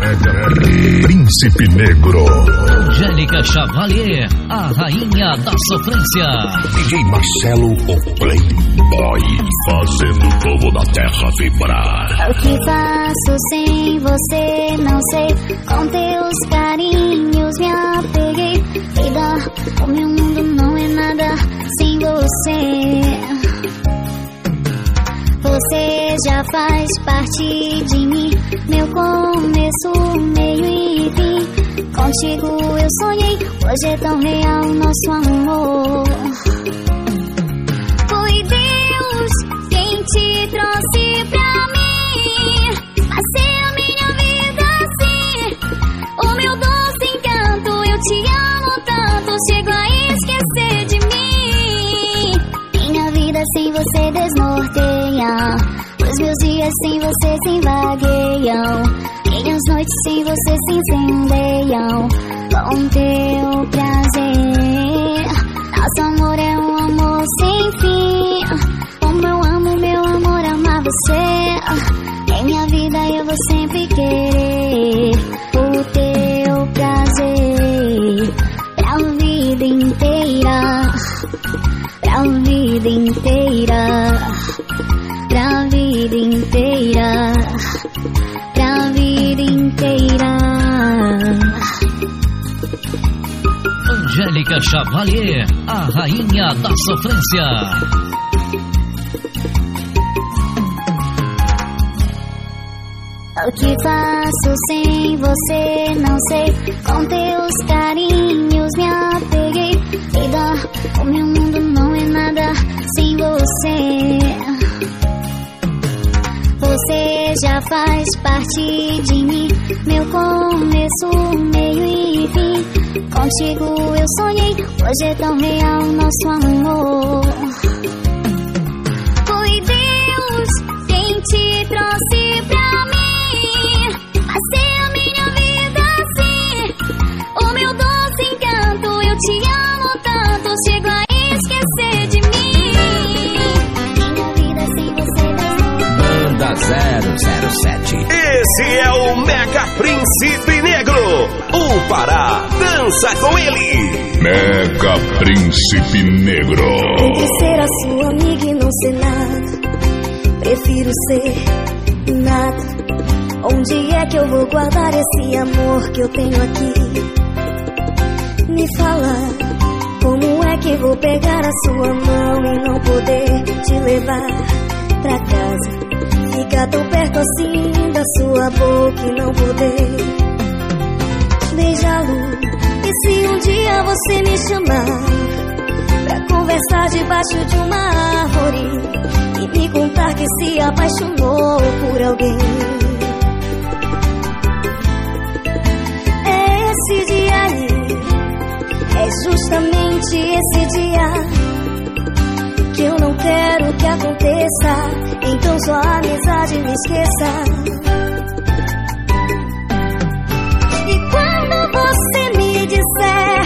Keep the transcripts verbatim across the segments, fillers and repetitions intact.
Mega Príncipe Negro. Angélica Chavalier, a rainha da sofrência. D J Marcelo, o Playboy, fazendo o povo da terra vibrar. O que faço sem você, não sei. Com teus carinhos me apeguei. Vida, o meu mundo não é nada sem você. Você já faz parte de mim, meu começo, meio e fim. Contigo eu sonhei, hoje é tão real nosso amor. Foi Deus quem te trouxe pra mim, fazer a minha vida assim. O meu doce encanto, eu te amo tanto, chego a esquecer de mim. Minha vida sem você desnorteia, os meus dias sem você se vagueiam, minhas noites sem você se incendeiam com teu prazer. Nosso amor é um amor sem fim. Como eu amo, meu amor, amar você. Em minha vida eu vou sempre querer o teu prazer pra vida inteira, pra vida inteira, pra vida inteira, pra vida inteira. Angélica Chavalier, a rainha da sofrência. O que faço sem você, não sei. Com teus carinhos me apeguei. Vida, o meu mundo não é nada sem você. Você já faz parte de mim, meu começo, meio e fim. Contigo eu sonhei, hoje é tão real nosso amor. Foi Deus quem te trouxe pra mim, fazer a minha vida assim. O meu doce encanto, eu te amo tanto, chego a esquecer de mim. Minha vida sem você não. Banda zero zero sete. Esse é o Mega Príncipe Negro, o Pará, dança com ele. Mega Príncipe Negro. Entre ser a sua amiga e não ser nada, prefiro ser nada. Onde é que eu vou guardar esse amor que eu tenho aqui? Me fala, como é que vou pegar a sua mão e não poder te levar pra casa? Ficar tão perto assim da sua boca e não poder beijá-lo. E se um dia você me chamar pra conversar debaixo de uma árvore e me contar que se apaixonou por alguém? Esse dia aí é justamente esse dia que eu não quero que aconteça. Então sua amizade me esqueça. E quando você me disser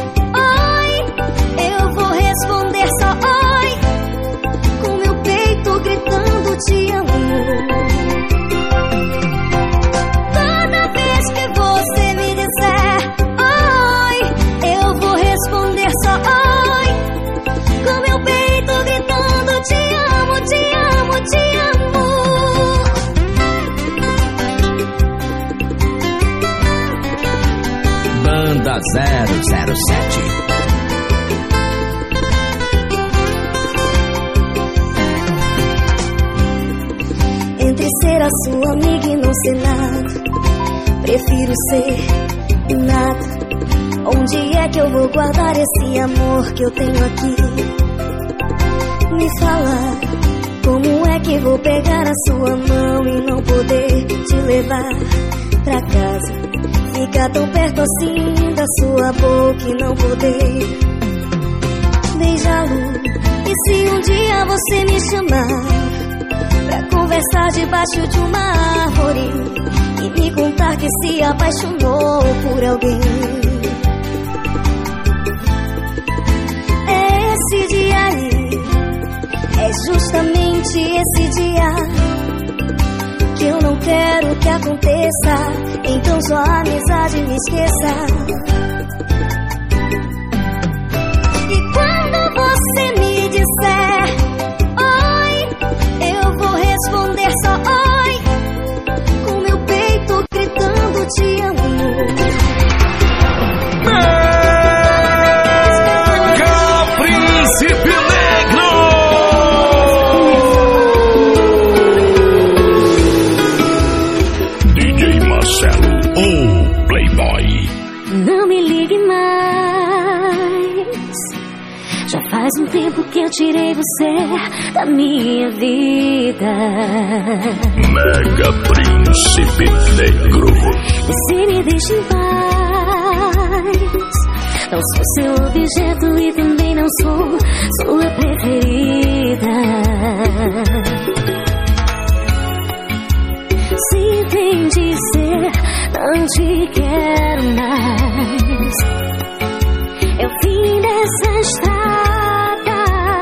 oi, eu vou responder só oi, com meu peito gritando te amo. Toda vez que você me disser oi, eu vou responder só oi, com meu peito gritando te amo, te amo, te amo. Banda zero zero sete. Entre ser a sua amiga e não ser nada, prefiro ser nada. Onde é que eu vou guardar esse amor que eu tenho aqui? Me fala, como é que vou pegar a sua mão e não poder te levar pra casa? Ficar tão perto assim da sua boca e não poder beijá-lo. E se um dia você me chamar pra conversar debaixo de uma árvore e me contar que se apaixonou por alguém? Esse dia aí é justamente esse dia que eu não quero que aconteça, então só a amizade me esqueça. E quando você me disser oi, eu vou responder só oi, com meu peito gritando te amo. Mega Príncipe Negro! D J Marcelo, o Playboy. Não me ligue mais, já faz um tempo que eu tirei você da minha vida. Mega Príncipe Negro. Você me deixa em paz, não sou seu objeto e também não sou sua preferida. Se tem de ser, não te quero mais. É o fim dessa estrada,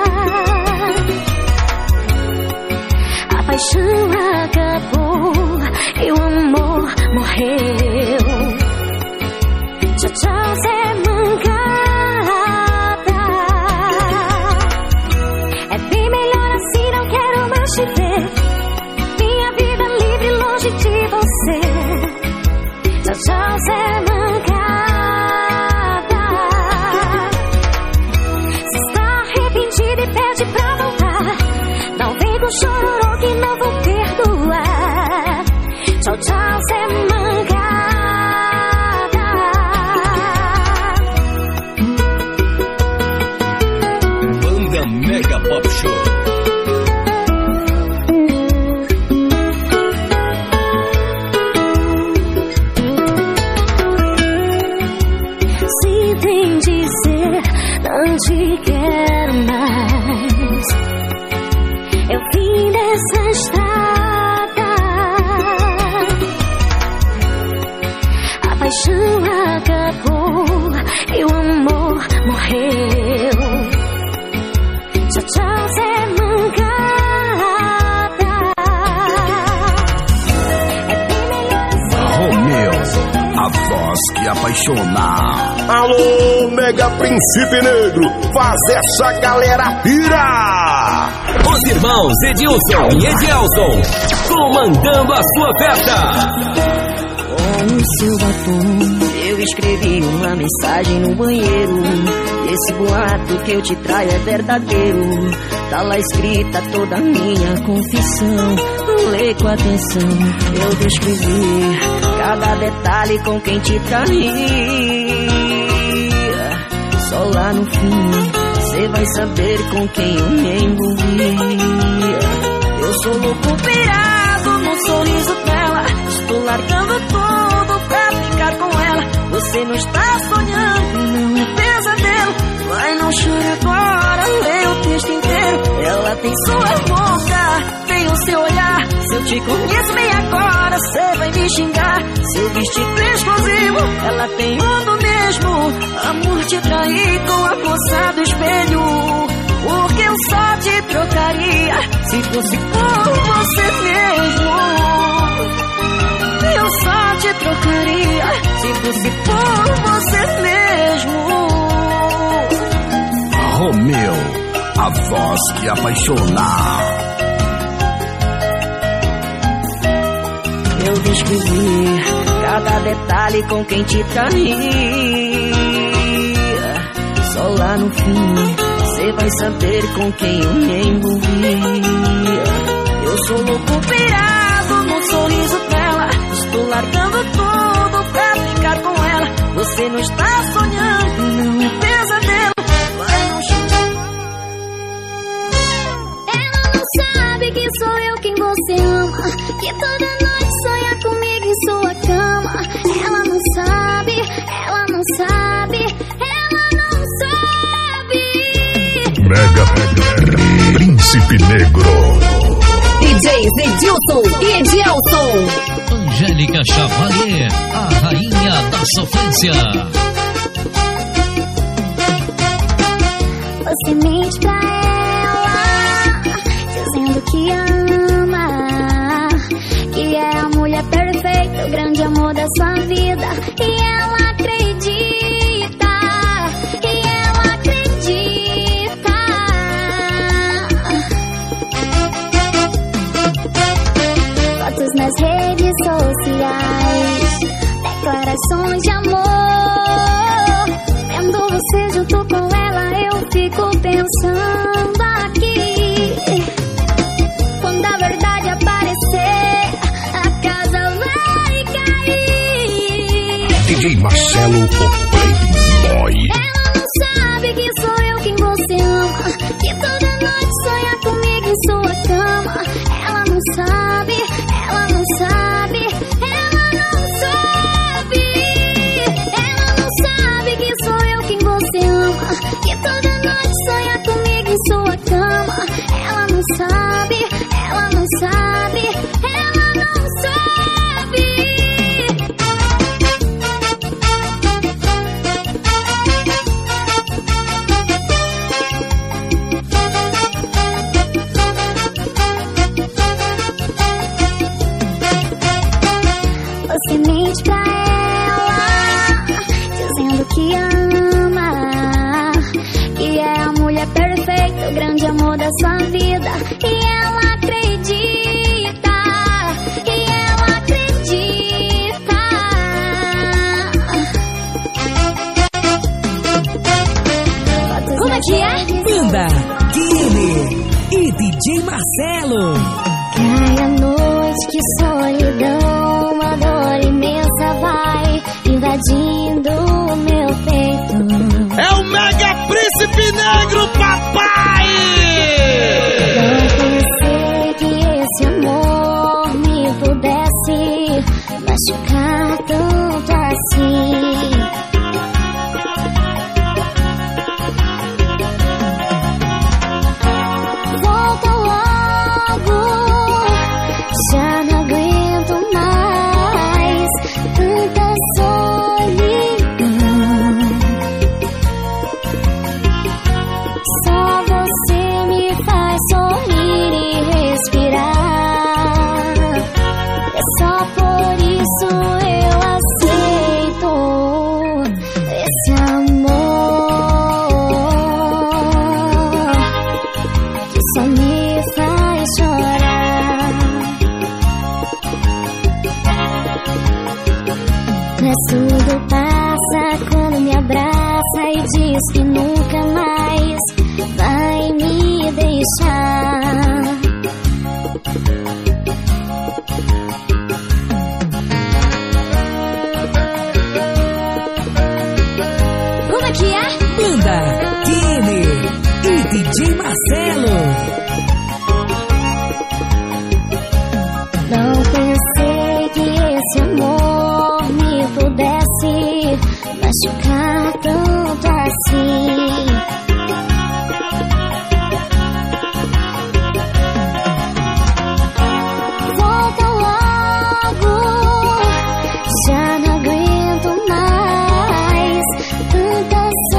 a paixão acabou e o amor morreu. Tchau, tchau, Zé Mancada. É bem melhor assim, não quero mais te ver. Minha vida livre longe de você. Tchau, tchau, Zé Mancada. Se está arrependido e pede pra voltar, não vem com chororô que não vou perdoar. Tchau, tchau, Zé Mancada. Banda Mega Pop Show. Se tem de ser, não te quero mais. É o fim dessa estrada, a paixão acabou e o amor morreu. Tchau, tchau, Zé Mancada. É bem melhor assim. Romeu, a voz que apaixona. Alô, Mega Príncipe Negro, faz essa galera pirar! Os irmãos Edilson e Edielson, comandando a sua festa. Com o seu batom, eu escrevi uma mensagem no banheiro. Esse boato que eu te traio é verdadeiro. Tá lá escrita toda a minha confissão. Lê com atenção, eu descrevi cada detalhe com quem te traía. Só lá no fim, cê vai saber com quem eu me envolvia. Eu sou louco pirado no sorriso dela. Estou largando tudo pra ficar com ela. Você não está sonhando, não é pesadelo. Vai, não chore agora, lê o texto inteiro. Ela tem sua boca, tem o seu olhar. Se eu te conheço bem agora, cê vai me xingar. Seu vestido exclusivo, ela tem um do mesmo. Amor, te traí com a força do espelho. Porque eu só te trocaria se fosse por você mesmo. Eu só te trocaria se fosse por você mesmo. Romeu, a voz que apaixona. Eu descrevi cada detalhe com quem te traía. Só lá no fim, cê vai saber com quem eu me envolvia. Eu sou louco pirado no sorriso dela. Estou largando tudo pra ficar com ela. Você não está sonhando, não é pesadelo. Vai, não chora. Ela não sabe que sou eu quem você ama, que toda noite sonha comigo em sua cama. Ela não sabe, ela não sabe, ela não sabe. Mega Príncipe Negro. D Js Edilson e Edielson. Angélica Chavalier, a rainha da sofrência. Você mente pra ela, dizendo que ama, que é a mulher perfeita. da sua vida. E ela acredita, e ela acredita. Fotos nas redes sociais, declarações de amor. Vendo você junto com ela, eu fico pensando aqui. Quando a verdade aparecer, a casa vai cair. D J Marcelo, o Playboy. Ela não sabe que sou eu quem você ama, que toda noite sonha comigo em sua cama. Ela não sabe, ela não sabe, ela não sabe. Ela não sabe que sou eu quem você ama, que toda noite sonha comigo em sua cama. Ela não sabe, ela não sabe, ela não sabe. Você mente pra ela, dizendo que ama, que é a mulher perfeita, o grande amor da sua vida. E ela acredita, e ela acredita. Como é que é? Banda, Kine e D J Marcelo. Cai a noite, que solidão, uma dor imensa vai invadindo o meu peito. É o Mega Príncipe Negro, papai! Não pensei que esse amor me pudesse machucar tanto assim. Volta logo, já não aguento mais tanta solidão. Só você me faz sorrir e respirar. É só por isso eu aceito esse amor que só me faz chorar. Mas tudo passa quando me abraça e diz que nunca mais vai me deixar. Como é que é? Banda, Kine e D J Marcelo. Não pensei que esse amor me pudesse machucar tanto assim. Volta logo, já não aguento mais tanta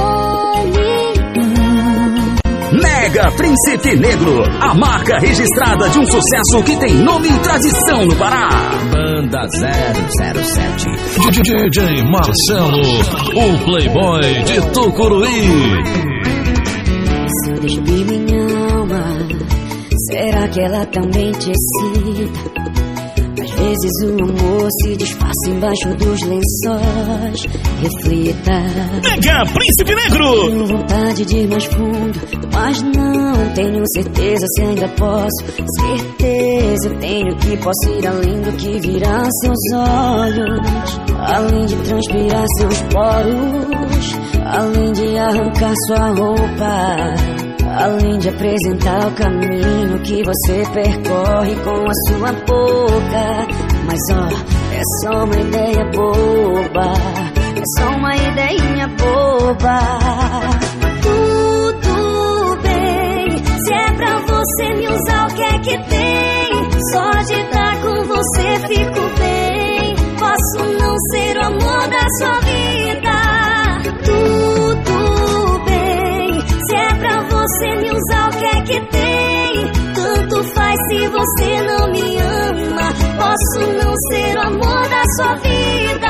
solidão. Mega Príncipe Negro, a marca registrada de um sucesso que tem nome e tradição no Pará. Banda zero zero sete. D J Marcelo, o Playboy de Tucuruí. Se eu despir minha alma, será que ela também te excita? Às vezes o amor se disfarça embaixo dos lençóis. Reflita. Mega Príncipe Negro. Tenho vontade de ir mais fundo, mas não tenho certeza se ainda posso. Certeza eu tenho que posso ir além do que virá seus olhos, além de transpirar seus poros, além de arrancar sua roupa, além de apresentar o caminho que você percorre com a sua boca. Mas ó, é só uma ideia boba, é só uma ideinha boba. Tudo bem, se é pra você me usar, o que é que tem? Só de estar com você fico bem. Posso não ser o amor da sua vida. Tudo bem, se é pra você me usar, o que é que tem? Tanto faz se você não me ama. Posso não ser o amor da sua vida.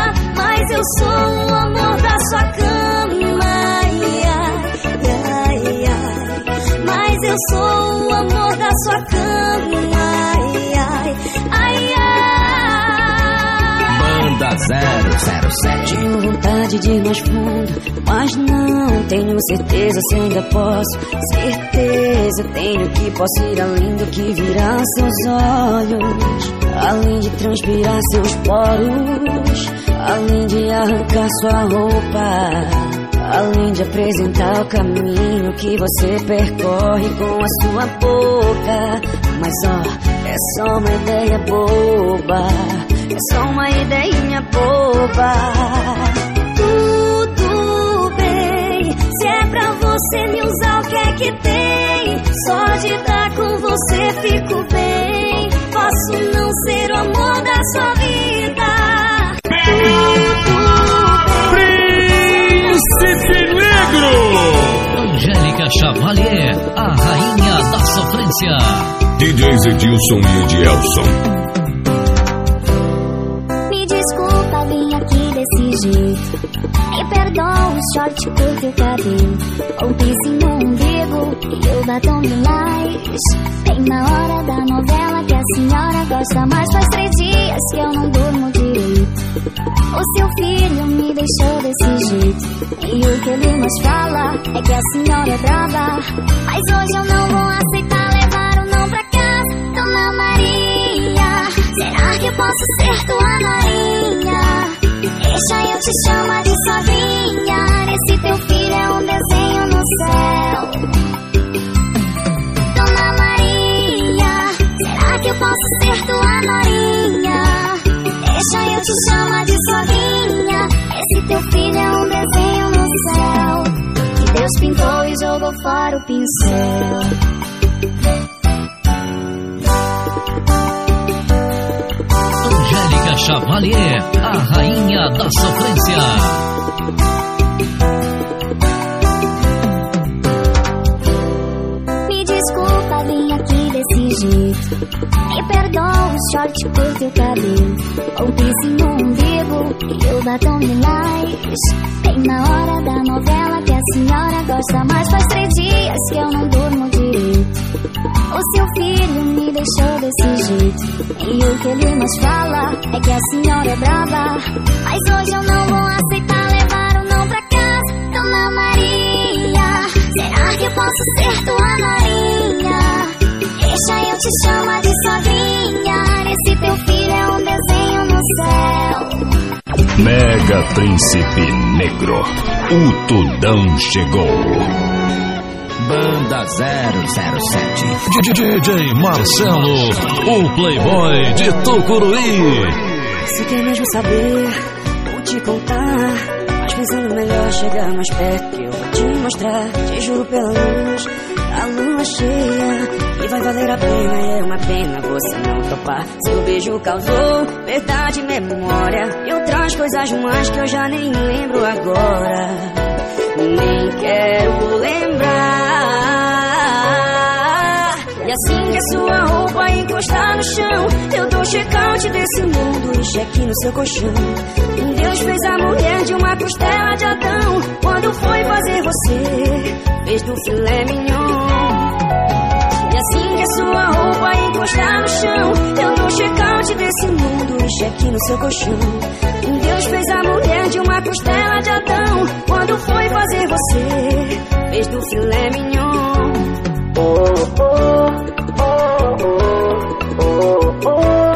Mas eu sou o amor da sua cama, ai, ai, ai. Mas eu sou o amor da sua cama, ai, ai, ai, ai. Banda zero zero sete. Tenho vontade de ir mais fundo, mas não tenho certeza se ainda posso. Certeza tenho que posso ir além do que virar seus olhos, além de transpirar seus poros, além de arrancar sua roupa, além de apresentar o caminho que você percorre com a sua boca. Mas ó, é só uma ideia boba, é só uma ideinha boba. Tudo bem, se é pra você me usar, o que é que tem? Só de estar com você fico bem. Posso não ser o amor da sua vida. Príncipe Negro! Angélica Chavalier, a rainha da sofrência. D Js Edilson e Edielson. Me desculpa, vim aqui desse jeito. Me perdoa o short curto e o cabelo, o piercing no umbigo e o batom de lilás. Bem na hora da novela que a senhora gosta mais. Faz três dias que eu não durmo direito. O seu filho me deixou desse jeito, e o que ele mais fala é que a senhora é brava. Mas hoje eu não vou aceitar levar o não pra casa. Dona Maria, será que eu posso ser tua Marinha? Deixa eu te chamar de sozinha. Esse teu filho é um desenho no céu. Dona Maria, será que eu posso ser tua Marinha? Deixa eu te chamar de sozinha. Esse teu filho é um desenho no céu, que Deus pintou e jogou fora o pincel. Angélica Chavalier, a rainha da sofrência. Me desculpa, vim aqui desse jeito. Me perdoa o short curto e o cabelo, o piercing no umbigo e o batom de lilás. Bem na hora da novela que a senhora gosta mais. Faz três dias que eu não durmo direito. O seu filho me deixou desse jeito, e o que ele mais fala é que a senhora é brava. Mas hoje eu não vou aceitar levar o não pra casa. Dona Maria, será que eu posso ser tua Marinha? Deixa eu te chamar de sozinha. Esse teu filho é um desenho no céu. Mega Príncipe Negro, o Tudão chegou. Banda zero zero sete. D J Marcelo, o playboy de Tucuruí. Se quer mesmo saber, vou te contar. Mas pensando melhor, chegar mais perto, eu vou te mostrar. Te juro pela luz, a lua cheia, e vai valer a pena. E é uma pena você não topar. Seu beijo causou verdade e memória, e outras coisas mais que eu já nem lembro agora. Nem quero lembrar. E assim que a sua roupa encostar no chão, eu dou check-out desse mundo e cheque no seu colchão. Deus fez a mulher de uma costela de Adão. Quando foi fazer você, fez do filé mignon. E assim que a sua roupa encostar no chão, eu dou check-out desse mundo e cheque no seu colchão. Deus fez a mulher de uma costela de Adão. Quando foi fazer você, fez do filé mignon. Oh, oh, oh, oh,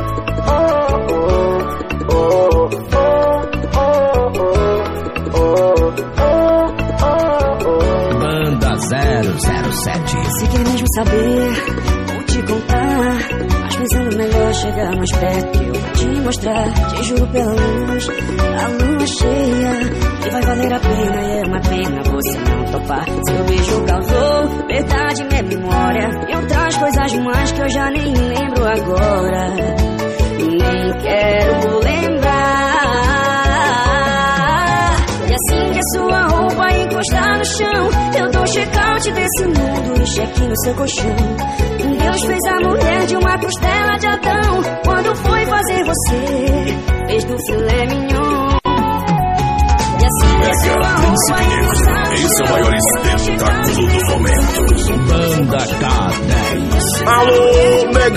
oh, oh. Banda zero zero sete. Se quer mesmo saber, vou te contar. Mas pensando melhor, chegar mais perto, eu vou te mostrar. Te juro pela luz, a lua cheia, e vai valer a pena. E é uma pena você não topar. Seu beijo causou verdade e memória, e outras coisas mais que eu já nem lembro agora. Nem quero lembrar. E assim que a sua roupa encostar no chão, eu dou check-out desse mundo e cheque no seu colchão. Deus fez a mulher de uma costela de Adão. Quando foi fazer você, fez do filé mignon.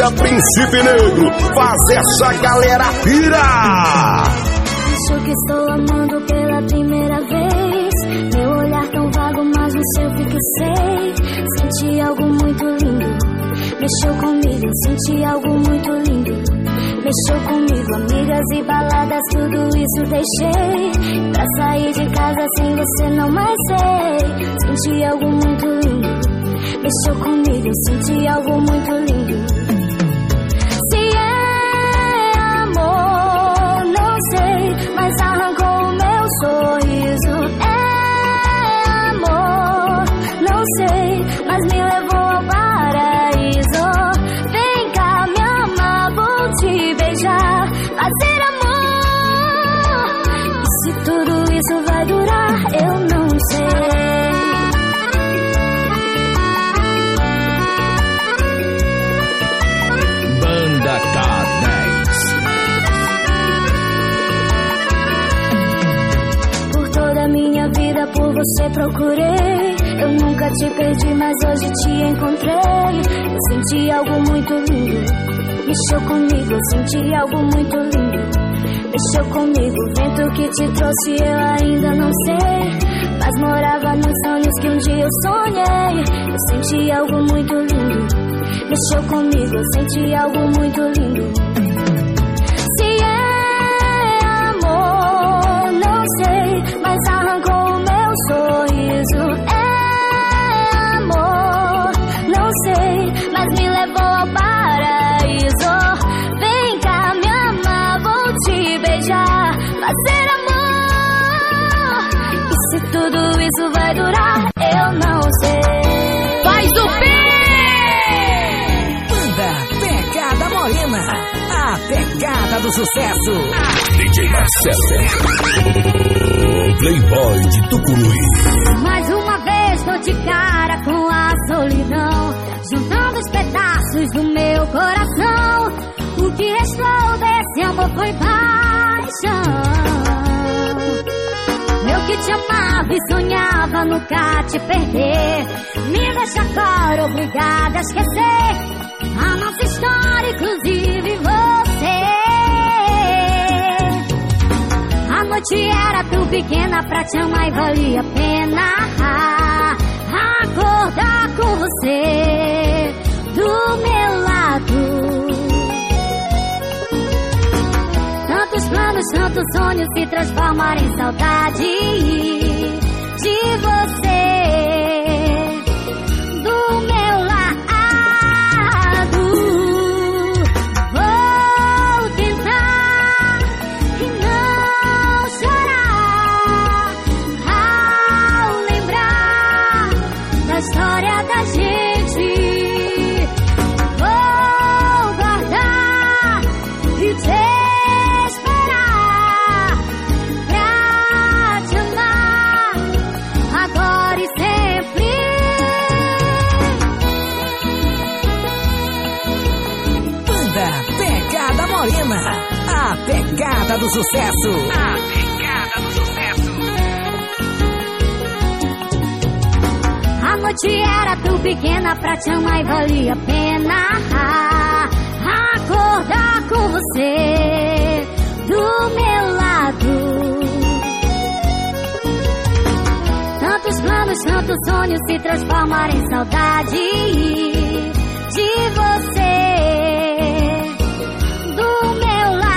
Mega Príncipe Negro faz essa galera pirar. Acho que estou amando pela primeira vez. Meu olhar tão vago, mas no seu fixei. Senti algo muito lindo, mexeu comigo. Senti algo muito lindo, mexeu comigo. Amigas e baladas, tudo isso deixei. Pra sair de casa sem você não mais sei. Senti algo muito lindo, mexeu comigo. Senti algo muito lindo. Se é amor, não sei, mas arrancou o meu sorriso. É amor, não sei, mas me levou ao paraíso. Vem cá me amar, vou te beijar, fazer amor. E se tudo isso vai durar, eu não sei. Banda K dez. Por toda a minha vida por você procurei. Eu nunca te perdi, mas hoje te encontrei. Eu senti algo muito lindo, mexeu comigo. Eu senti algo muito lindo, mexeu comigo. O vento que te trouxe eu ainda não sei, mas morava nos sonhos que um dia eu sonhei. Eu senti algo muito lindo, mexeu comigo. Eu senti algo muito lindo. Se é amor, não sei, mas arrancou o meu sorriso. É amor, não sei, mas me levou ao paraíso. Vem cá me amar, vou te beijar, fazer amor. E se tudo isso vai durar, eu não sei. Faz o pé! Pegada Morena, a pegada do sucesso. D J Marcelo, o Playboy de Tucuruí. Mais uma vez tô de cara com a solidão, juntando os pedaços do meu coração. O que restou desse amor foi paixão. Eu que te amava e sonhava nunca te perder, me deixa agora obrigada a esquecer a nossa história, inclusive você. A noite era tão pequena pra te amar e valia a pena acordar com você do meu lado. Tantos planos, tantos sonhos se transformaram em saudade de você do meu lado. História da gente, vou guardar e te esperar pra te amar agora e sempre. Banda Pegada Morena, a pegada do sucesso. A pegada do sucesso. A noite era tão pequena pra te amar e valia a pena acordar com você do meu lado. Tantos planos, tantos sonhos se transformaram em saudade de você do meu lado.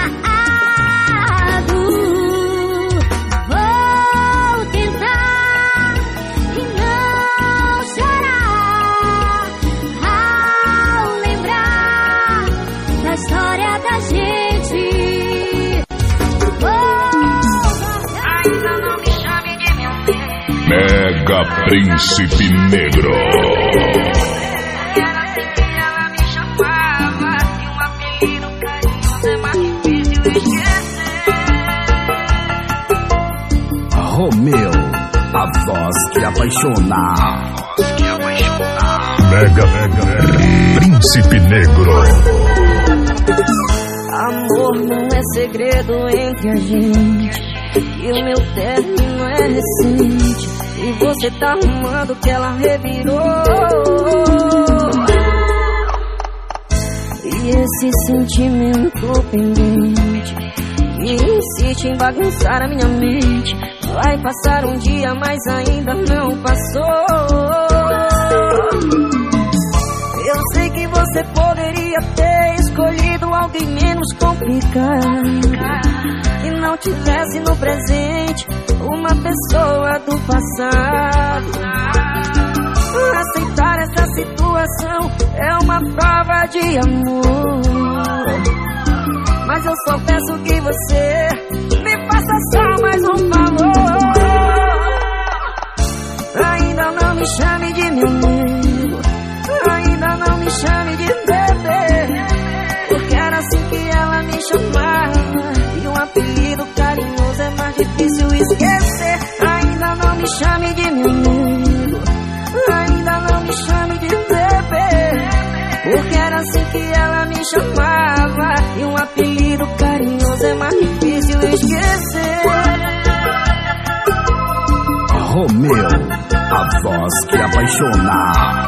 Vou tentar e não chorar ao lembrar da história da gente. Oh, ainda não me chame de meu bem. Mega Príncipe Negro. Era assim que ela me chamava, e um apelido carinhoso é mais difícil esquecer. Romeu, a voz que apaixona. A voz que apaixona. Mega, Mega Príncipe Negro. Amor não é segredo entre a gente, e o meu término é recente, e você tá arrumando que ela revirou. E esse sentimento pendente que insiste em bagunçar a minha mente. Vai passar um dia, mas ainda não passou. Eu sei que você poderia ter escolhido alguém menos complicado, que não tivesse no presente uma pessoa do passado. Aceitar essa situação é uma prova de amor, mas eu só peço que você me faça só mais um favor. Ainda não me chame de meu amigo, ainda não me chame de bebê, porque era assim que ela me chamava, e um apelido carinhoso é mais difícil esquecer. Ainda não me chame de meu amigo, ainda não me chame de bebê, porque era assim que ela me chamava, e um apelido carinhoso é mais difícil esquecer. Romeu, a voz que apaixona.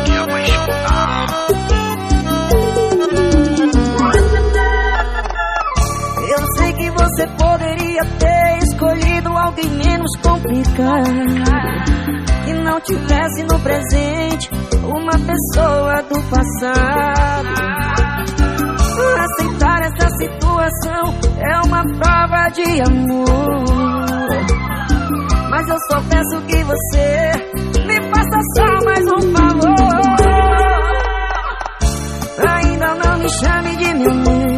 Eu sei que você poderia ter escolhido alguém menos complicado, que não tivesse no presente uma pessoa do passado. Aceitar essa situação é uma prova de amor, mas eu só peço que você me faça só mais um favor. Ainda não me chame de meu amigo,